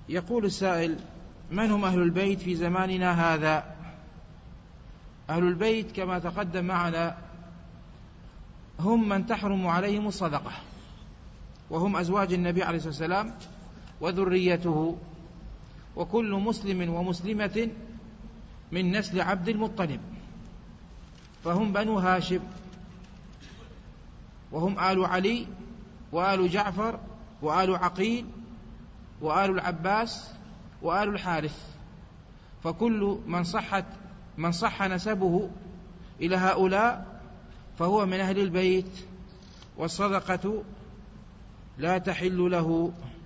يقول السائل: من هم أهل البيت في زماننا هذا؟ أهل البيت كما تقدم معنا هم من تحرم عليهم الصدقة، وهم أزواج النبي عليه الصلاة والسلام وذريته، وكل مسلم ومسلمة من نسل عبد المطلب، فهم بنو هاشم، وهم آل علي وآل جعفر وآل عقيل وآل العباس وآل الحارث، فكل من صح نسبه إلى هؤلاء فهو من أهل البيت، والصدقة لا تحل له.